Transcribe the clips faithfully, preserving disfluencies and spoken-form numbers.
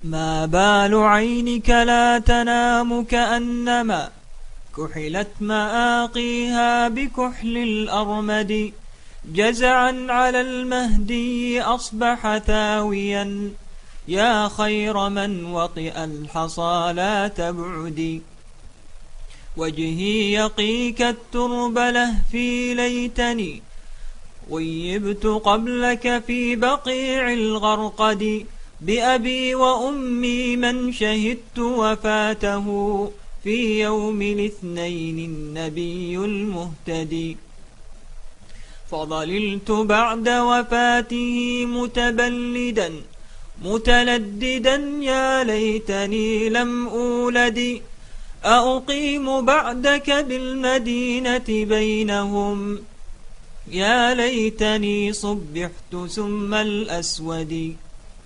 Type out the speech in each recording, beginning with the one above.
ما بال عينك لا تنام كأنما كحلت مآقيها بكحل الأرمد جزعا على المهدي أصبح ثاويا يا خير من وطئ الحصى لا تبعدي وجهي يقيك الترب لهفي ليتني غيبت قبلك في بقيع الغرقد بأبي وأمي من شهدت وفاته في يوم الاثنين النبي المهتدي فظللت بعد وفاته متبلدا متلددا يا ليتني لم أولد أقيم بعدك بالمدينة بينهم يا ليتني صبحت ثم الأسود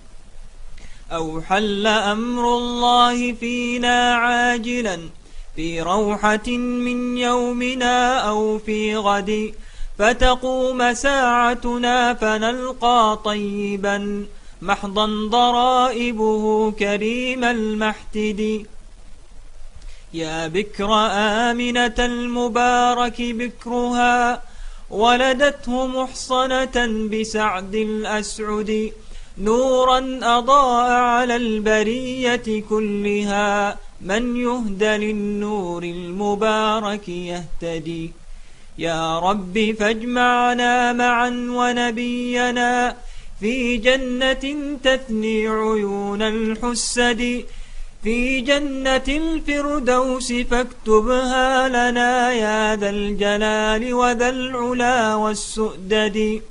أو حل أمر الله فينا عاجلا في روحة من يومنا أو في غد فتقوم ساعتنا فنلقى طيبا محضا ضرائبه كريم المحتد يا بكر آمنة المبارك بكرها ولدته محصنة بسعد الأسعد نورا أضاء على البرية كلها من يهدى للنور المبارك يهتدي يا رب فاجمعنا معا ونبينا في جنة تثني عيون الحسد في جنة الفردوس فاكتبها لنا يا ذا الجلال وذا العلا والسؤدد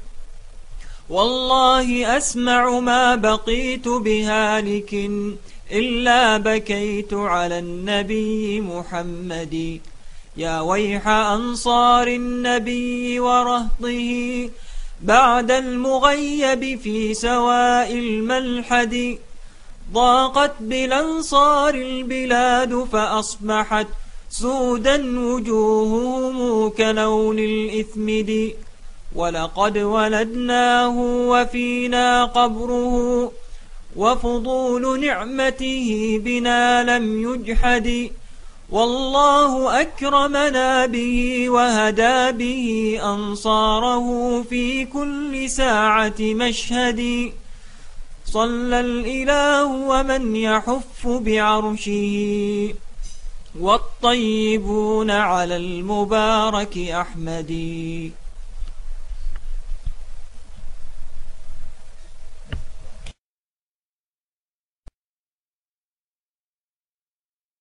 والله أسمع ما بقيت بهالك إلا بكيت على النبي محمد يا ويح أنصار النبي ورهطه بعد المغيب في سواء الملحد ضاقت بالأنصار البلاد فأصبحت سودا وجوههم كلون الإثمد ولقد ولدناه وفينا قبره وفضول نعمته بنا لم يجحد والله أكرمنا به وهدى به أنصاره في كل ساعة مشهد صلى الإله ومن يحف بعرشه والطيبون على المبارك أحمد.